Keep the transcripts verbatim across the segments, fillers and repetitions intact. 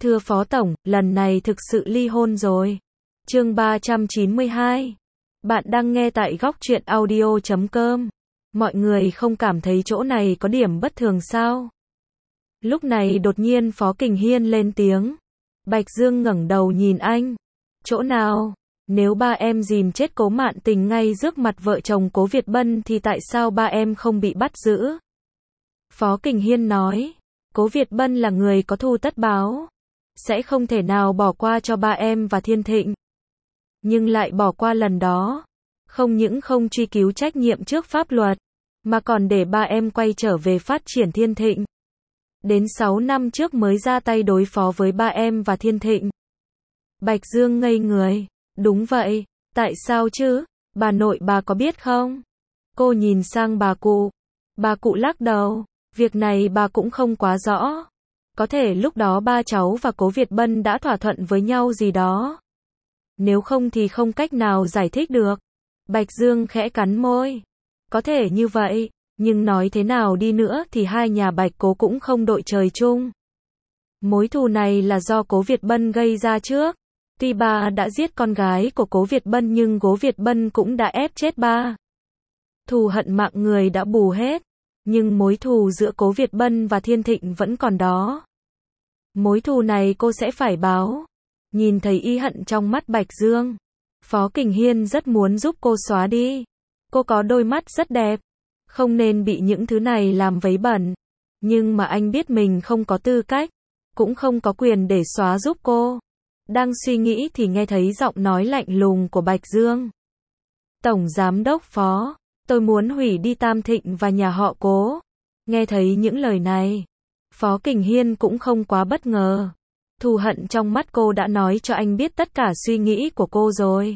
Thưa Phó Tổng, lần này thực sự ly hôn rồi. Chương ba trăm chín mươi hai. Bạn đang nghe tại góc truyện audio chấm com. Mọi người không cảm thấy chỗ này có điểm bất thường sao? Lúc này đột nhiên Phó Kình Hiên lên tiếng. Bạch Dương ngẩng đầu nhìn anh. Chỗ nào? Nếu ba em dìm chết Cố Mạn Tình ngay trước mặt vợ chồng Cố Việt Bân thì tại sao ba em không bị bắt giữ? Phó Kình Hiên nói. Cố Việt Bân là người có thù tất báo. Sẽ không thể nào bỏ qua cho ba em và Thiên Thịnh. Nhưng lại bỏ qua lần đó. Không những không truy cứu trách nhiệm trước pháp luật, mà còn để ba em quay trở về phát triển Thiên Thịnh. Đến sáu năm trước mới ra tay đối phó với ba em và Thiên Thịnh. Bạch Dương ngây người. Đúng vậy, tại sao chứ? Bà nội bà có biết không? Cô nhìn sang bà cụ. Bà cụ lắc đầu. Việc này bà cũng không quá rõ. Có thể lúc đó ba cháu và Cố Việt Bân đã thỏa thuận với nhau gì đó. Nếu không thì không cách nào giải thích được. Bạch Dương khẽ cắn môi. Có thể như vậy, nhưng nói thế nào đi nữa thì hai nhà Bạch Cố cũng không đội trời chung. Mối thù này là do Cố Việt Bân gây ra trước. Tuy ba đã giết con gái của Cố Việt Bân nhưng Cố Việt Bân cũng đã ép chết ba. Thù hận mạng người đã bù hết. Nhưng mối thù giữa Cố Việt Bân và Thiên Thịnh vẫn còn đó. Mối thù này cô sẽ phải báo. Nhìn thấy y hận trong mắt Bạch Dương, Phó Kình Hiên rất muốn giúp cô xóa đi. Cô có đôi mắt rất đẹp, không nên bị những thứ này làm vấy bẩn. Nhưng mà anh biết mình không có tư cách, cũng không có quyền để xóa giúp cô. Đang suy nghĩ thì nghe thấy giọng nói lạnh lùng của Bạch Dương. Tổng Giám đốc Phó, tôi muốn hủy đi Tam Thịnh và nhà họ Cố. Nghe thấy những lời này, Phó Kình Hiên cũng không quá bất ngờ. Thù hận trong mắt cô đã nói cho anh biết tất cả suy nghĩ của cô rồi.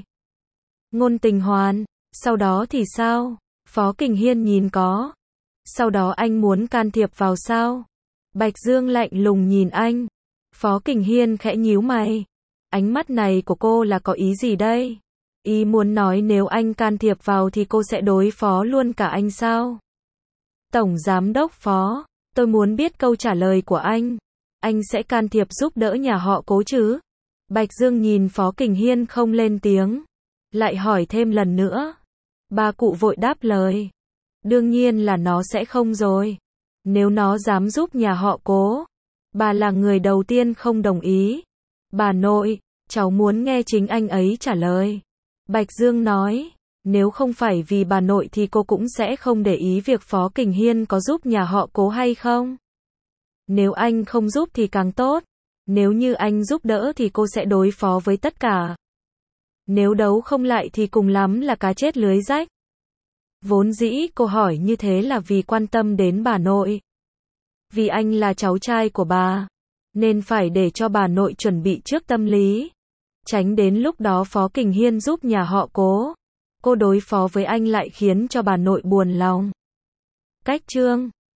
Ngôn Tình Hoàn, sau đó thì sao? Phó Kình Hiên nhìn có. Sau đó anh muốn can thiệp vào sao? Bạch Dương lạnh lùng nhìn anh. Phó Kình Hiên khẽ nhíu mày. Ánh mắt này của cô là có ý gì đây? Ý muốn nói nếu anh can thiệp vào thì cô sẽ đối phó luôn cả anh sao? Tổng Giám đốc Phó, tôi muốn biết câu trả lời của anh. Anh sẽ can thiệp giúp đỡ nhà họ Cố chứ? Bạch Dương nhìn Phó Kình Hiên không lên tiếng. Lại hỏi thêm lần nữa. Bà cụ vội đáp lời. Đương nhiên là nó sẽ không rồi. Nếu nó dám giúp nhà họ Cố, bà là người đầu tiên không đồng ý. Bà nội, cháu muốn nghe chính anh ấy trả lời. Bạch Dương nói. Nếu không phải vì bà nội thì cô cũng sẽ không để ý việc Phó Kình Hiên có giúp nhà họ Cố hay không. Nếu anh không giúp thì càng tốt. Nếu như anh giúp đỡ thì cô sẽ đối phó với tất cả. Nếu đấu không lại thì cùng lắm là cá chết lưới rách. Vốn dĩ cô hỏi như thế là vì quan tâm đến bà nội. Vì anh là cháu trai của bà, nên phải để cho bà nội chuẩn bị trước tâm lý. Tránh đến lúc đó Phó Kình Hiên giúp nhà họ Cố, cô đối phó với anh lại khiến cho bà nội buồn lòng. Cách chương